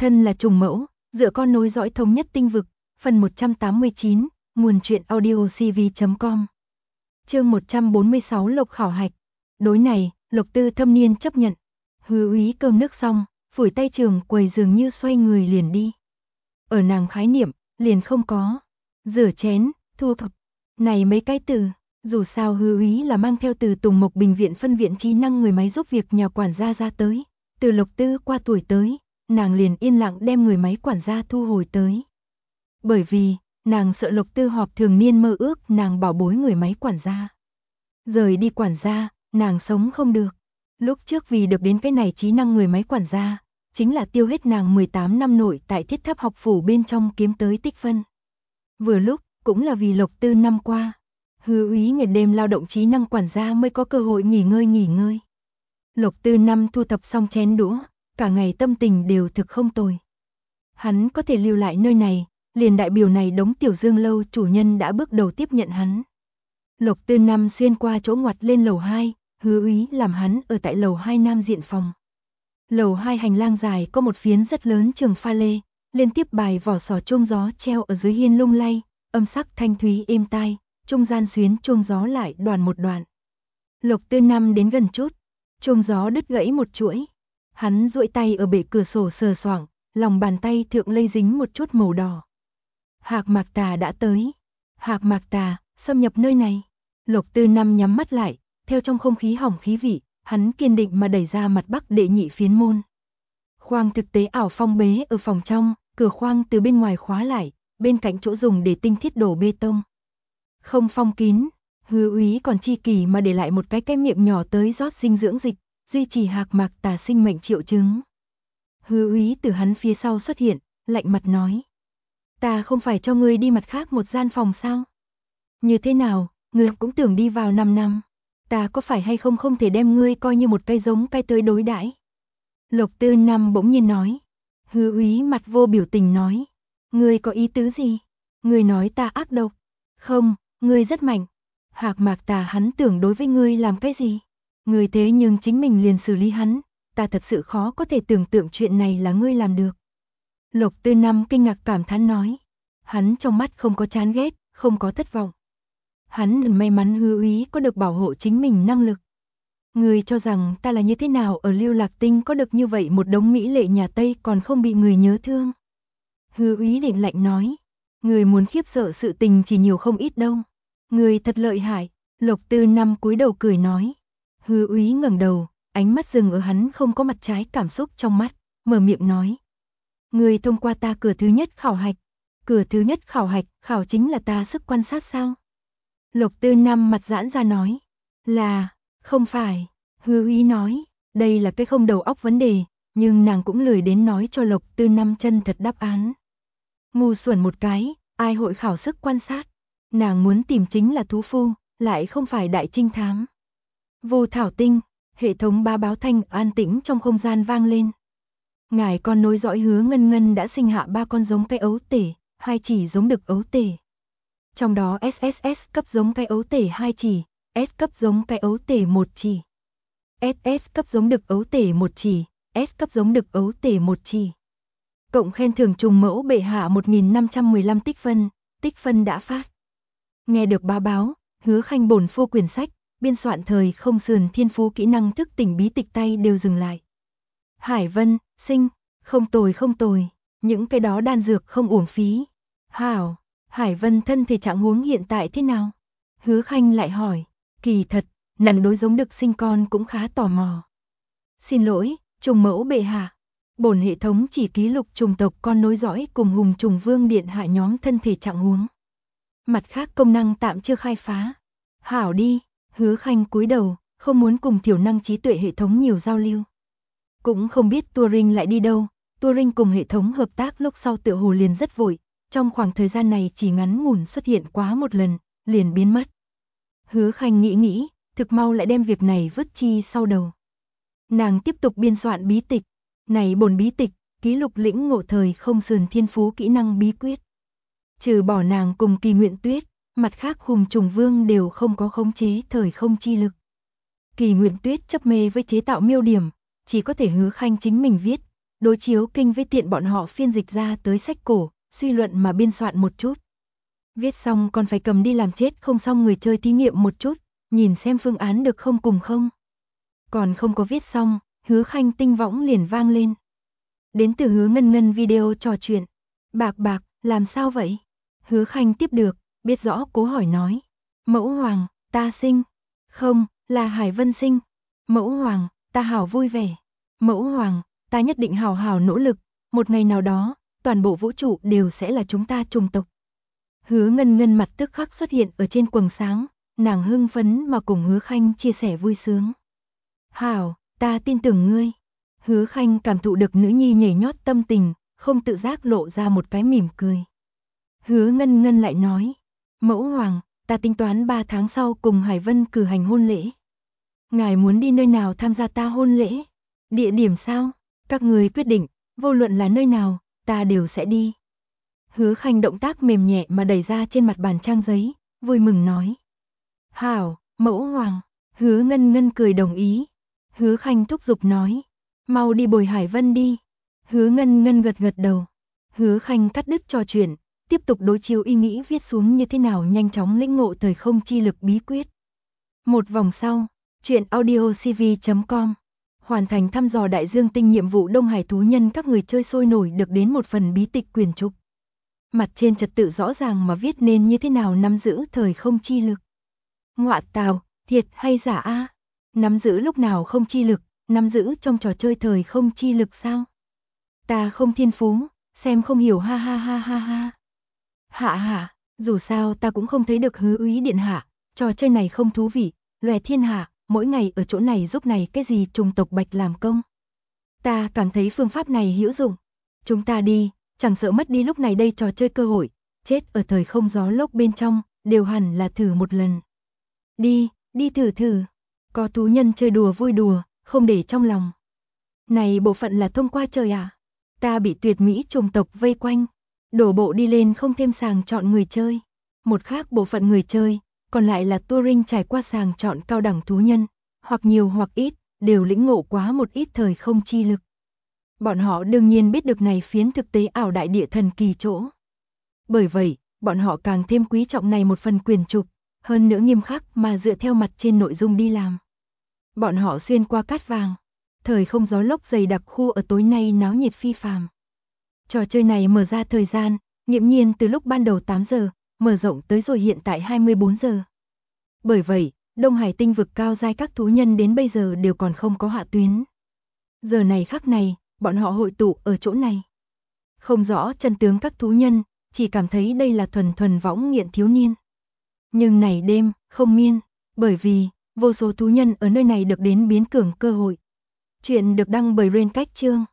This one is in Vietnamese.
Thân là trùng mẫu, dựa con nối dõi thống nhất tinh vực, phần 189, nguồn truyện audio cv.com. Chương 146 Lộc khảo hạch. Đối này, Lộc Tư thâm niên chấp nhận. Hứa úy cơm nước xong, phủi tay trường quầy dường như xoay người liền đi. Ở nàng khái niệm, liền không có rửa chén, thu thập. Này mấy cái từ, dù sao Hứa úy là mang theo từ Tùng Mộc Bình viện phân viện trí năng người máy giúp việc nhà quản gia ra tới. Từ Lộc Tư qua tuổi tới, nàng liền yên lặng đem người máy quản gia thu hồi tới. Bởi vì, nàng sợ Lộc Tư họp thường niên mơ ước nàng bảo bối người máy quản gia. Rời đi quản gia, nàng sống không được. Lúc trước vì được đến cái này trí năng người máy quản gia, chính là tiêu hết nàng 18 năm nội tại Thiết Tháp học phủ bên trong kiếm tới tích phân. Vừa lúc, cũng là vì Lộc Tư năm qua, Hứa úy ngày đêm lao động trí năng quản gia mới có cơ hội nghỉ ngơi. Lộc Tư năm thu thập xong chén đũa, cả ngày tâm tình đều thực không tồi. Hắn có thể lưu lại nơi này, liền đại biểu này đống Tiểu Dương lâu chủ nhân đã bước đầu tiếp nhận hắn. Lộc Tư năm xuyên qua chỗ ngoặt lên lầu 2, Hứa úy làm hắn ở tại lầu 2 nam diện phòng. Lầu 2 hành lang dài có một phiến rất lớn trường pha lê, liên tiếp bài vỏ sò chuông gió treo ở dưới hiên lung lay, âm sắc thanh thúy êm tai, trung gian xuyến chuông gió lại đoàn một đoạn. Lộc Tư năm đến gần chút, chuông gió đứt gãy một chuỗi. Hắn duỗi tay ở bệ cửa sổ sờ soạng, lòng bàn tay thượng lây dính một chút màu đỏ. Hạc Mạc Tà đã tới. Hạc Mạc Tà, xâm nhập nơi này. Lộc Tư năm nhắm mắt lại, theo trong không khí hỏng khí vị, hắn kiên định mà đẩy ra mặt bắc đệ nhị phiến môn. Khoang thực tế ảo phong bế ở phòng trong, cửa khoang từ bên ngoài khóa lại, bên cạnh chỗ dùng để tinh thiết đổ bê tông. Không phong kín, Hứa úy còn chi kỳ mà để lại một cái miệng nhỏ tới rót dinh dưỡng dịch, duy trì Hạc Mạc Tà sinh mệnh triệu chứng. Hứa úy từ hắn phía sau xuất hiện, lạnh mặt nói. Ta không phải cho ngươi đi mặt khác một gian phòng sao? Như thế nào, ngươi cũng tưởng đi vào 5 năm. Ta có phải hay không thể đem ngươi coi như một cây giống cây tới đối đãi? Lộc Tư năm bỗng nhiên nói. Hứa úy mặt vô biểu tình nói. Ngươi có ý tứ gì? Ngươi nói ta ác độc. Không, ngươi rất mạnh. Hạc Mạc Tà hắn tưởng đối với ngươi làm cái gì? Ngươi thế nhưng chính mình liền xử lý hắn. Ta thật sự khó có thể tưởng tượng chuyện này là ngươi làm được. Lộc Tư năm kinh ngạc cảm thán nói. Hắn trong mắt không có chán ghét, không có thất vọng. Hắn may mắn Hứa úy có được bảo hộ chính mình năng lực. Ngươi cho rằng ta là như thế nào ở Lưu Lạc Tinh có được như vậy một đống mỹ lệ nhà Tây còn không bị người nhớ thương? Hứa úy lạnh lạnh nói. Ngươi muốn khiếp sợ sự tình chỉ nhiều không ít đâu. Ngươi thật lợi hại. Lộc Tư năm cúi đầu cười nói. Hứa úy ngẩng đầu, ánh mắt dừng ở hắn không có mặt trái cảm xúc trong mắt, mở miệng nói. Ngươi thông qua ta cửa thứ nhất khảo hạch. Cửa thứ nhất khảo hạch, khảo chính là ta sức quan sát sao? Lộc Tư năm mặt giãn ra nói. Là, không phải. Hứa úy nói, đây là cái không đầu óc vấn đề, nhưng nàng cũng lười đến nói cho Lộc Tư năm chân thật đáp án. Ngu xuẩn một cái, ai hội khảo sức quan sát? Nàng muốn tìm chính là thú phu, lại không phải đại trinh thám. Vô thảo tinh, hệ thống ba báo thanh an tĩnh trong không gian vang lên. Ngài con nối dõi Hứa Ngân Ngân đã sinh hạ 3 con giống cây ấu tể, 2 chỉ giống đực ấu tể. Trong đó SSS cấp giống cây ấu tể 2 chỉ, S cấp giống cây ấu tể 1 chỉ. SS cấp giống đực ấu tể 1 chỉ, S cấp giống đực ấu tể 1 chỉ. Cộng khen thưởng trùng mẫu bệ hạ 1515 tích phân đã phát. Nghe được báo, Hứa Khanh bổn phô quyển sách, biên soạn thời không sườn thiên phú kỹ năng thức tỉnh bí tịch tay đều dừng lại. Hải Vân, sinh, không tồi, những cái đó đan dược không uổng phí. Hảo, Hải Vân thân thể trạng huống hiện tại thế nào? Hứa Khanh lại hỏi, kỳ thật, nàng đối giống đực sinh con cũng khá tò mò. Xin lỗi, trùng mẫu bệ hạ. Bổn hệ thống chỉ ký lục trùng tộc con nối dõi cùng hùng trùng vương điện hạ nhóm thân thể trạng huống. Mặt khác công năng tạm chưa khai phá. Hảo đi, Hứa Khanh cúi đầu, không muốn cùng thiểu năng trí tuệ hệ thống nhiều giao lưu. Cũng không biết Turing lại đi đâu, Turing cùng hệ thống hợp tác lúc sau tựa hồ liền rất vội, trong khoảng thời gian này chỉ ngắn ngủn xuất hiện quá một lần, liền biến mất. Hứa Khanh nghĩ, thực mau lại đem việc này vứt chi sau đầu. Nàng tiếp tục biên soạn bí tịch, này bổn bí tịch, ký lục lĩnh ngộ thời không sườn thiên phú kỹ năng bí quyết. Trừ bỏ nàng cùng Kỳ Nguyện Tuyết, mặt khác hùng trùng vương đều không có khống chế thời không chi lực. Kỳ Nguyện Tuyết chấp mê với chế tạo miêu điểm, chỉ có thể Hứa Khanh chính mình viết, đối chiếu kinh với tiện bọn họ phiên dịch ra tới sách cổ, suy luận mà biên soạn một chút. Viết xong còn phải cầm đi làm chết không xong người chơi thí nghiệm một chút, nhìn xem phương án được không cùng không. Còn không có viết xong, Hứa Khanh tinh võng liền vang lên. Đến từ Hứa Ngân Ngân video trò chuyện. Bạc bạc, làm sao vậy? Hứa Khanh tiếp được, biết rõ cố hỏi nói. Mẫu hoàng, ta sinh. Không, là Hải Vân sinh. Mẫu hoàng, ta hảo vui vẻ. Mẫu hoàng, ta nhất định hảo hảo nỗ lực, một ngày nào đó, toàn bộ vũ trụ đều sẽ là chúng ta trùng tộc. Hứa Ngân Ngân mặt tức khắc xuất hiện ở trên quầng sáng, nàng hưng phấn mà cùng Hứa Khanh chia sẻ vui sướng. Hảo, ta tin tưởng ngươi. Hứa Khanh cảm thụ được nữ nhi nhảy nhót tâm tình, không tự giác lộ ra một cái mỉm cười. Hứa Ngân Ngân lại nói, mẫu hoàng, ta tính toán 3 tháng sau cùng Hải Vân cử hành hôn lễ. Ngài muốn đi nơi nào tham gia ta hôn lễ? Địa điểm sao? Các người quyết định, vô luận là nơi nào, ta đều sẽ đi. Hứa Khanh động tác mềm nhẹ mà đẩy ra trên mặt bàn trang giấy, vui mừng nói. Hảo, mẫu hoàng. Hứa Ngân Ngân cười đồng ý. Hứa Khanh thúc giục nói, mau đi bồi Hải Vân đi. Hứa Ngân Ngân gật gật đầu. Hứa Khanh cắt đứt trò chuyện, tiếp tục đối chiếu ý nghĩ viết xuống như thế nào nhanh chóng lĩnh ngộ thời không chi lực bí quyết. Một vòng sau, truyện audiocv.com. Hoàn thành thăm dò đại dương tinh nhiệm vụ Đông Hải thú nhân, các người chơi sôi nổi được đến một phần bí tịch quyển trục. Mặt trên trật tự rõ ràng mà viết nên như thế nào nắm giữ thời không chi lực. Ngọa tào, thiệt hay giả a? Nắm giữ lúc nào không chi lực, nắm giữ trong trò chơi thời không chi lực sao? Ta không thiên phú, xem không hiểu ha ha ha ha ha. Hạ hạ, dù sao ta cũng không thấy được Hứa úy điện hạ, trò chơi này không thú vị, lòe thiên hạ, mỗi ngày ở chỗ này giúp này cái gì trùng tộc Bạch làm công. Ta cảm thấy phương pháp này hữu dụng. Chúng ta đi, chẳng sợ mất đi lúc này đây trò chơi cơ hội, chết ở thời không gió lốc bên trong, đều hẳn là thử một lần. Đi, đi thử thử. Có thú nhân chơi đùa vui đùa, không để trong lòng. Này bộ phận là thông qua trời à? Ta bị tuyệt mỹ trùng tộc vây quanh. Đổ bộ đi lên không thêm sàng chọn người chơi. Một khác bộ phận người chơi, còn lại là Turing trải qua sàng chọn cao đẳng thú nhân, hoặc nhiều hoặc ít, đều lĩnh ngộ quá một ít thời không chi lực. Bọn họ đương nhiên biết được này phiến thực tế ảo đại địa thần kỳ chỗ. Bởi vậy, bọn họ càng thêm quý trọng này một phần quyền trục, hơn nữa nghiêm khắc mà dựa theo mặt trên nội dung đi làm. Bọn họ xuyên qua cát vàng, thời không gió lốc dày đặc khu ở tối nay náo nhiệt phi phàm. Trò chơi này mở ra thời gian, nghiễm nhiên từ lúc ban đầu 8 giờ, mở rộng tới rồi hiện tại 24 giờ. Bởi vậy, Đông Hải tinh vực cao giai các thú nhân đến bây giờ đều còn không có hạ tuyến. Giờ này khắc này, bọn họ hội tụ ở chỗ này. Không rõ chân tướng các thú nhân, chỉ cảm thấy đây là thuần thuần võng nghiện thiếu niên. Nhưng này đêm, không miên, bởi vì, vô số thú nhân ở nơi này được đến biến cường cơ hội. Chuyện được đăng bởi Rain Cách Chương.